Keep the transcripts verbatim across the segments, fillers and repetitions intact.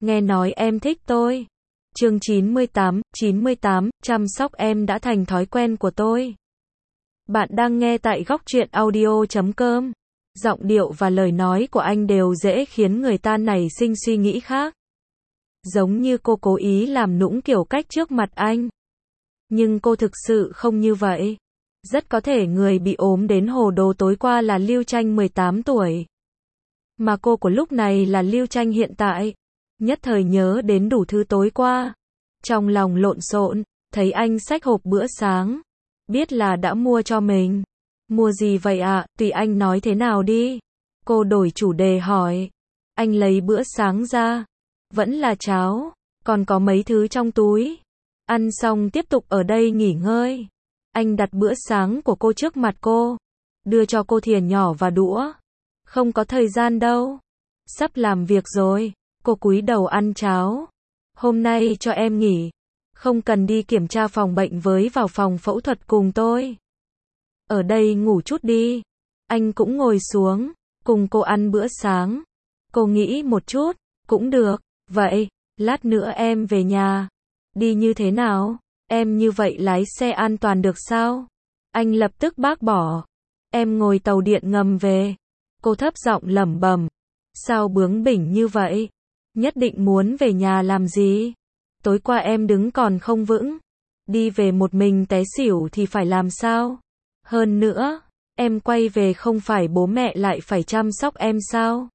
nghe nói em thích tôi. Chương chín mươi tám, chín mươi tám, chăm sóc em đã thành thói quen của tôi. Bạn đang nghe tại góc truyện audio chấm com. Giọng điệu và lời nói của anh đều dễ khiến người ta nảy sinh suy nghĩ khác. Giống như cô cố ý làm nũng kiểu cách trước mặt anh. Nhưng cô thực sự không như vậy. Rất có thể người bị ốm đến hồ đồ tối qua là Lưu Tranh mười tám tuổi. Mà cô của lúc này là Lưu Tranh hiện tại. Nhất thời nhớ đến đủ thứ tối qua. Trong lòng lộn xộn, thấy anh xách hộp bữa sáng. Biết là đã mua cho mình. Mua gì vậy ạ? À? Tùy anh nói thế nào đi. Cô đổi chủ đề hỏi. Anh lấy bữa sáng ra. Vẫn là cháo. Còn có mấy thứ trong túi. Ăn xong tiếp tục ở đây nghỉ ngơi. Anh đặt bữa sáng của cô trước mặt cô. Đưa cho cô thìa nhỏ và đũa. Không có thời gian đâu. Sắp làm việc rồi. Cô cúi đầu ăn cháo. Hôm nay cho em nghỉ. Không cần đi kiểm tra phòng bệnh với vào phòng phẫu thuật cùng tôi. Ở đây ngủ chút đi. Anh cũng ngồi xuống. Cùng cô ăn bữa sáng. Cô nghĩ một chút. Cũng được. Vậy, lát nữa em về nhà. Đi như thế nào? Em như vậy lái xe an toàn được sao? Anh lập tức bác bỏ. Em ngồi tàu điện ngầm về. Cô thấp giọng lẩm bẩm. Sao bướng bỉnh như vậy? Nhất định muốn về nhà làm gì? Tối qua em đứng còn không vững. Đi về một mình té xỉu thì phải làm sao? Hơn nữa, em quay về không phải bố mẹ lại phải chăm sóc em sao?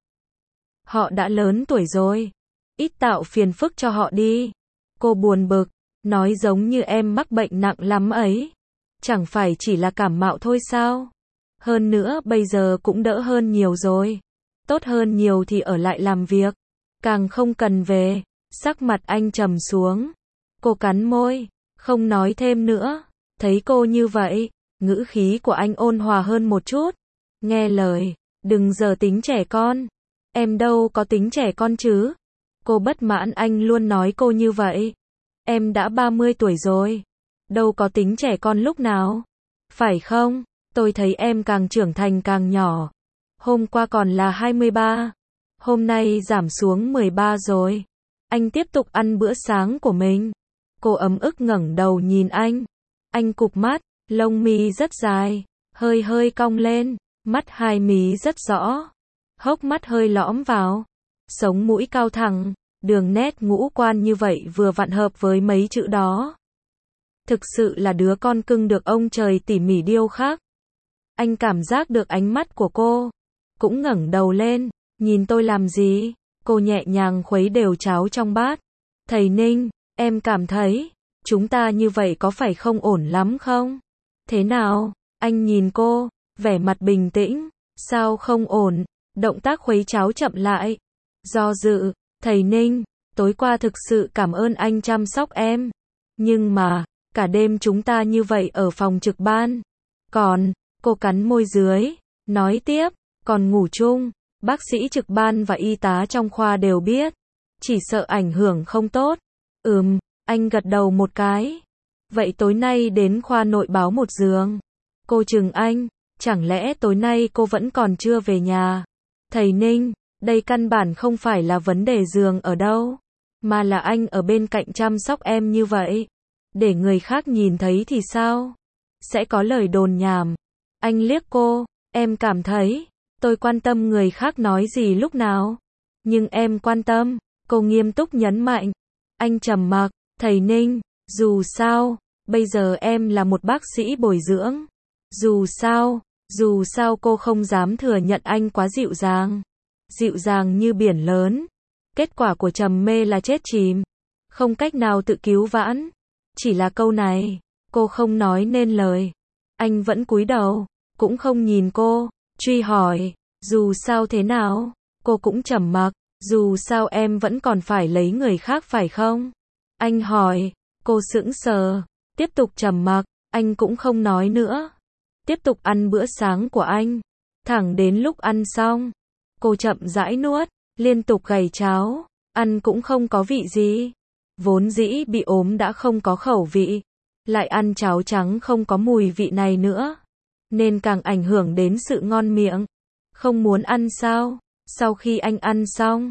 Họ đã lớn tuổi rồi. Ít tạo phiền phức cho họ đi. Cô buồn bực. Nói giống như em mắc bệnh nặng lắm ấy. Chẳng phải chỉ là cảm mạo thôi sao? Hơn nữa bây giờ cũng đỡ hơn nhiều rồi. Tốt hơn nhiều thì ở lại làm việc. Càng không cần về. Sắc mặt anh trầm xuống. Cô cắn môi. Không nói thêm nữa. Thấy cô như vậy. Ngữ khí của anh ôn hòa hơn một chút. Nghe lời. Đừng giờ tính trẻ con. Em đâu có tính trẻ con chứ. Cô bất mãn anh luôn nói cô như vậy. Em đã ba mươi tuổi rồi. Đâu có tính trẻ con lúc nào. Phải không? Tôi thấy em càng trưởng thành càng nhỏ. Hôm qua còn là hai mươi ba. Hôm nay giảm xuống mười ba rồi. Anh tiếp tục ăn bữa sáng của mình. Cô ấm ức ngẩng đầu nhìn anh. Anh cụp mắt, lông mi rất dài, hơi hơi cong lên, mắt hai mí rất rõ. Hốc mắt hơi lõm vào. Sống mũi cao thẳng. Đường nét ngũ quan như vậy vừa vặn hợp với mấy chữ đó. Thực sự là đứa con cưng được ông trời tỉ mỉ điêu khắc. Anh cảm giác được ánh mắt của cô. Cũng ngẩng đầu lên. Nhìn tôi làm gì? Cô nhẹ nhàng khuấy đều cháo trong bát. Thầy Ninh, em cảm thấy, chúng ta như vậy có phải không ổn lắm không? Thế nào? Anh nhìn cô, vẻ mặt bình tĩnh. Sao không ổn? Động tác khuấy cháo chậm lại. Do dự. Thầy Ninh, tối qua thực sự cảm ơn anh chăm sóc em. Nhưng mà, cả đêm chúng ta như vậy ở phòng trực ban. Còn, cô cắn môi dưới, nói tiếp, còn ngủ chung. Bác sĩ trực ban và y tá trong khoa đều biết. Chỉ sợ ảnh hưởng không tốt. Ừm, anh gật đầu một cái. Vậy tối nay đến khoa nội báo một giường. Cô chừng anh, chẳng lẽ tối nay cô vẫn còn chưa về nhà? Thầy Ninh, đây căn bản không phải là vấn đề giường ở đâu, mà là anh ở bên cạnh chăm sóc em như vậy. Để người khác nhìn thấy thì sao? Sẽ có lời đồn nhảm. Anh liếc cô, em cảm thấy, tôi quan tâm người khác nói gì lúc nào? Nhưng em quan tâm, cô nghiêm túc nhấn mạnh. Anh trầm mặc, thầy Ninh, dù sao, bây giờ em là một bác sĩ bồi dưỡng. Dù sao, dù sao cô không dám thừa nhận anh quá dịu dàng. Dịu dàng như biển lớn. Kết quả của trầm mê là chết chìm. Không cách nào tự cứu vãn. Chỉ là câu này, cô không nói nên lời. Anh vẫn cúi đầu, cũng không nhìn cô, truy hỏi, dù sao thế nào? Cô cũng trầm mặc, dù sao em vẫn còn phải lấy người khác phải không? Anh hỏi, cô sững sờ, tiếp tục trầm mặc, anh cũng không nói nữa. Tiếp tục ăn bữa sáng của anh. Thẳng đến lúc ăn xong. Cô chậm rãi nuốt, liên tục gầy cháo, ăn cũng không có vị gì. Vốn dĩ bị ốm đã không có khẩu vị, lại ăn cháo trắng không có mùi vị này nữa, nên càng ảnh hưởng đến sự ngon miệng. Không muốn ăn sao? Sau khi anh ăn xong,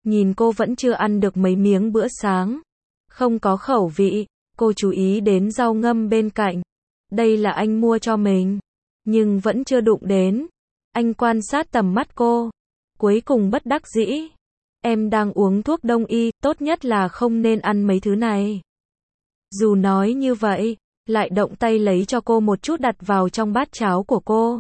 Nhìn cô vẫn chưa ăn được mấy miếng bữa sáng. Không có khẩu vị, cô chú ý đến rau ngâm bên cạnh. Đây là anh mua cho mình, nhưng vẫn chưa đụng đến. Anh quan sát tầm mắt cô, cuối cùng bất đắc dĩ. Em đang uống thuốc đông y, tốt nhất là không nên ăn mấy thứ này. Dù nói như vậy, lại động tay lấy cho cô một chút đặt vào trong bát cháo của cô.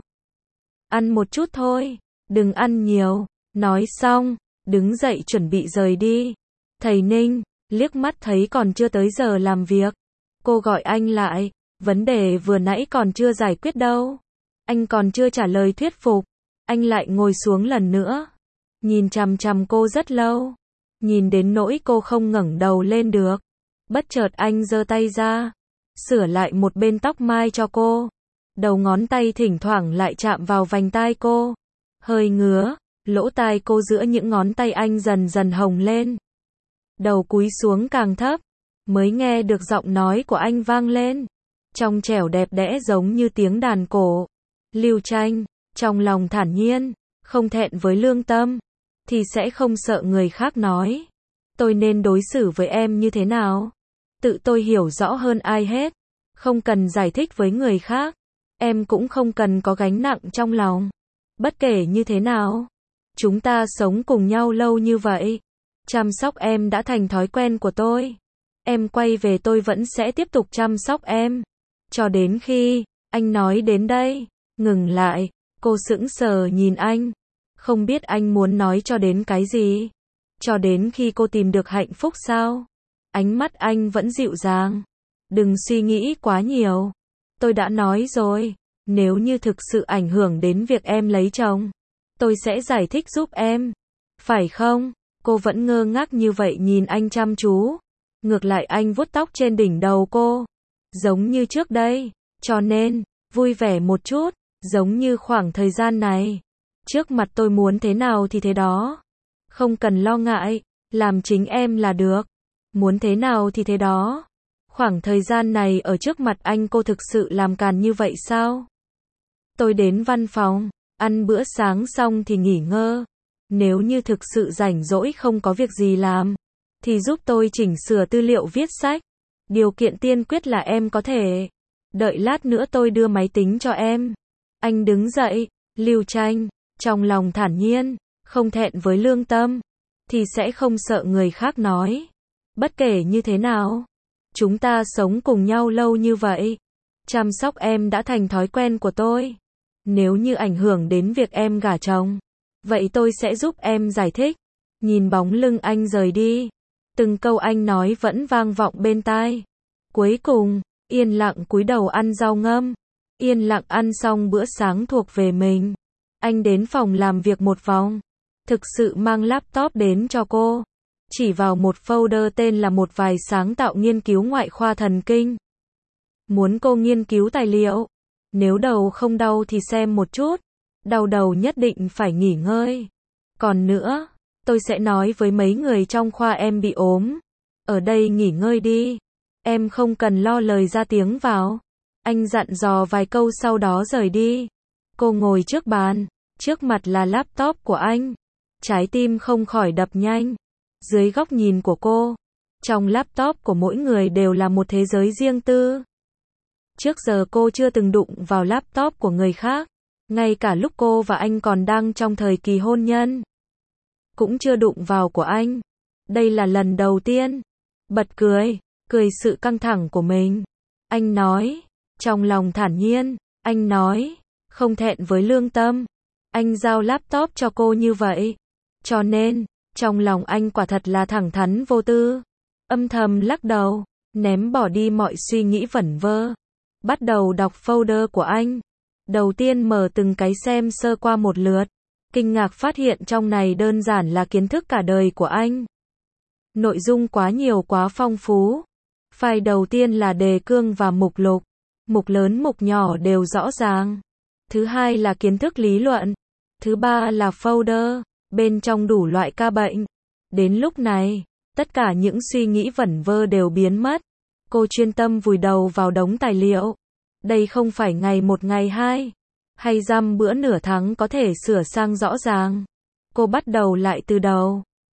Ăn một chút thôi, đừng ăn nhiều. Nói xong, đứng dậy chuẩn bị rời đi. Thầy Ninh, liếc mắt thấy còn chưa tới giờ làm việc. Cô gọi anh lại, vấn đề vừa nãy còn chưa giải quyết đâu. Anh còn chưa trả lời thuyết phục. Anh lại ngồi xuống lần nữa. Nhìn chằm chằm cô rất lâu. Nhìn đến nỗi cô không ngẩng đầu lên được. Bất chợt anh giơ tay ra, sửa lại một bên tóc mai cho cô. Đầu ngón tay thỉnh thoảng lại chạm vào vành tai cô. Hơi ngứa, lỗ tai cô giữa những ngón tay anh dần dần hồng lên. Đầu cúi xuống càng thấp, mới nghe được giọng nói của anh vang lên. Trong trẻo đẹp đẽ giống như tiếng đàn cổ. Lưu Tranh, trong lòng thản nhiên, không thẹn với lương tâm, thì sẽ không sợ người khác nói. Tôi nên đối xử với em như thế nào? Tự tôi hiểu rõ hơn ai hết. Không cần giải thích với người khác. Em cũng không cần có gánh nặng trong lòng. Bất kể như thế nào, chúng ta sống cùng nhau lâu như vậy. Chăm sóc em đã thành thói quen của tôi. Em quay về tôi vẫn sẽ tiếp tục chăm sóc em. Cho đến khi, anh nói đến đây, ngừng lại, cô sững sờ nhìn anh. Không biết anh muốn nói cho đến cái gì. Cho đến khi cô tìm được hạnh phúc sao? Ánh mắt anh vẫn dịu dàng. Đừng suy nghĩ quá nhiều. Tôi đã nói rồi, nếu như thực sự ảnh hưởng đến việc em lấy chồng, tôi sẽ giải thích giúp em. Phải không? Cô vẫn ngơ ngác như vậy nhìn anh chăm chú. Ngược lại anh vuốt tóc trên đỉnh đầu cô. Giống như trước đây. Cho nên, vui vẻ một chút. Giống như khoảng thời gian này. Trước mặt tôi muốn thế nào thì thế đó. Không cần lo ngại. Làm chính em là được. Muốn thế nào thì thế đó. Khoảng thời gian này ở trước mặt anh cô thực sự làm càn như vậy sao? Tôi đến văn phòng, ăn bữa sáng xong thì nghỉ ngơi. Nếu như thực sự rảnh rỗi không có việc gì làm, thì giúp tôi chỉnh sửa tư liệu viết sách. Điều kiện tiên quyết là em có thể. Đợi lát nữa tôi đưa máy tính cho em. Anh đứng dậy, Lưu Tranh, trong lòng thản nhiên, không thẹn với lương tâm, thì sẽ không sợ người khác nói. Bất kể như thế nào, chúng ta sống cùng nhau lâu như vậy. Chăm sóc em đã thành thói quen của tôi. Nếu như ảnh hưởng đến việc em gả chồng, vậy tôi sẽ giúp em giải thích. Nhìn bóng lưng anh rời đi, từng câu anh nói vẫn vang vọng bên tai. Cuối cùng, yên lặng cúi đầu ăn rau ngâm. Yên lặng ăn xong bữa sáng thuộc về mình. Anh đến phòng làm việc một vòng. Thực sự mang laptop đến cho cô. Chỉ vào một folder tên là một vài sáng tạo nghiên cứu ngoại khoa thần kinh. Muốn cô nghiên cứu tài liệu. Nếu đầu không đau thì xem một chút. Đau đầu nhất định phải nghỉ ngơi. Còn nữa, tôi sẽ nói với mấy người trong khoa em bị ốm. Ở đây nghỉ ngơi đi. Em không cần lo lời ra tiếng vào. Anh dặn dò vài câu sau đó rời đi. Cô ngồi trước bàn. Trước mặt là laptop của anh. Trái tim không khỏi đập nhanh. Dưới góc nhìn của cô, trong laptop của mỗi người đều là một thế giới riêng tư. Trước giờ cô chưa từng đụng vào laptop của người khác. Ngay cả lúc cô và anh còn đang trong thời kỳ hôn nhân, cũng chưa đụng vào của anh. Đây là lần đầu tiên. Bật cười, cười sự căng thẳng của mình. Anh nói, trong lòng thản nhiên, anh nói, không thẹn với lương tâm. Anh giao laptop cho cô như vậy. Cho nên, trong lòng anh quả thật là thẳng thắn vô tư. Âm thầm lắc đầu, ném bỏ đi mọi suy nghĩ vẩn vơ. Bắt đầu đọc folder của anh. Đầu tiên mở từng cái xem sơ qua một lượt. Kinh ngạc phát hiện trong này đơn giản là kiến thức cả đời của anh. Nội dung quá nhiều quá phong phú. File đầu tiên là đề cương và mục lục. Mục lớn mục nhỏ đều rõ ràng. Thứ hai là kiến thức lý luận. Thứ ba là folder, bên trong đủ loại ca bệnh. Đến lúc này, tất cả những suy nghĩ vẩn vơ đều biến mất. Cô chuyên tâm vùi đầu vào đống tài liệu. Đây không phải ngày một ngày hai, hay dăm bữa nửa tháng có thể sửa sang rõ ràng. Cô bắt đầu lại từ đầu.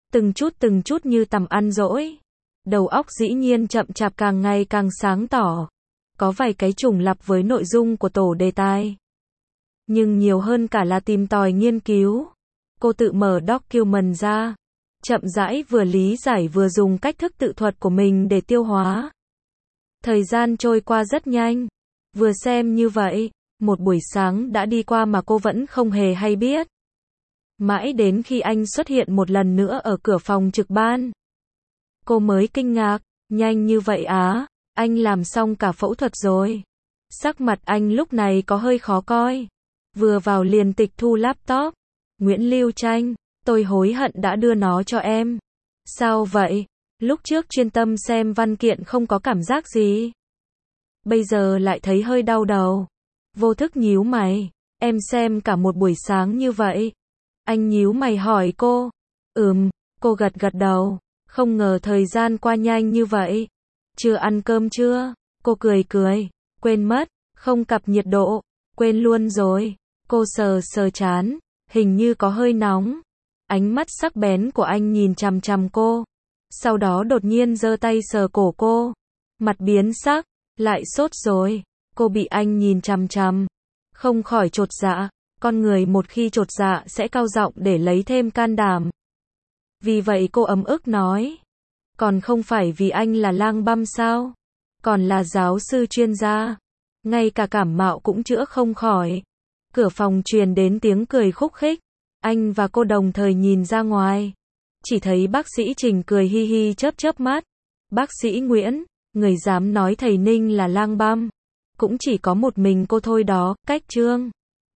Từng chút từng chút như tầm ăn dỗi. Đầu óc dĩ nhiên chậm chạp càng ngày càng sáng tỏ. Có vài cái trùng lặp với nội dung của tổ đề tài. Nhưng nhiều hơn cả là tìm tòi nghiên cứu. Cô tự mở document ra. Chậm rãi vừa lý giải vừa dùng cách thức tự thuật của mình để tiêu hóa. Thời gian trôi qua rất nhanh. Vừa xem như vậy, một buổi sáng đã đi qua mà cô vẫn không hề hay biết. Mãi đến khi anh xuất hiện một lần nữa ở cửa phòng trực ban. Cô mới kinh ngạc, nhanh như vậy á, anh làm xong cả phẫu thuật rồi. Sắc mặt anh lúc này có hơi khó coi. Vừa vào liền tịch thu laptop. Nguyễn Lưu Tranh, tôi hối hận đã đưa nó cho em. Sao vậy? Lúc trước chuyên tâm xem văn kiện không có cảm giác gì. Bây giờ lại thấy hơi đau đầu. Vô thức nhíu mày. Em xem cả một buổi sáng như vậy. Anh nhíu mày hỏi cô. Ừm, cô gật gật đầu. Không ngờ thời gian qua nhanh như vậy. Chưa ăn cơm chưa? Cô cười cười. Quên mất, không cặp nhiệt độ. Quên luôn rồi. Cô sờ sờ trán. Hình như có hơi nóng. Ánh mắt sắc bén của anh nhìn chằm chằm cô. Sau đó đột nhiên giơ tay sờ cổ cô. Mặt biến sắc. Lại sốt rồi. Cô bị anh nhìn chằm chằm. Không khỏi chột dạ. Con người một khi chột dạ sẽ cao giọng để lấy thêm can đảm. Vì vậy cô ấm ức nói. Còn không phải vì anh là lang băm sao? Còn là giáo sư chuyên gia. Ngay cả cảm mạo cũng chữa không khỏi. Cửa phòng truyền đến tiếng cười khúc khích. Anh và cô đồng thời nhìn ra ngoài. Chỉ thấy bác sĩ Trình cười hi hi chớp chớp mắt. Bác sĩ Nguyễn, người dám nói thầy Ninh là lang băm. Cũng chỉ có một mình cô thôi đó, cách Trương.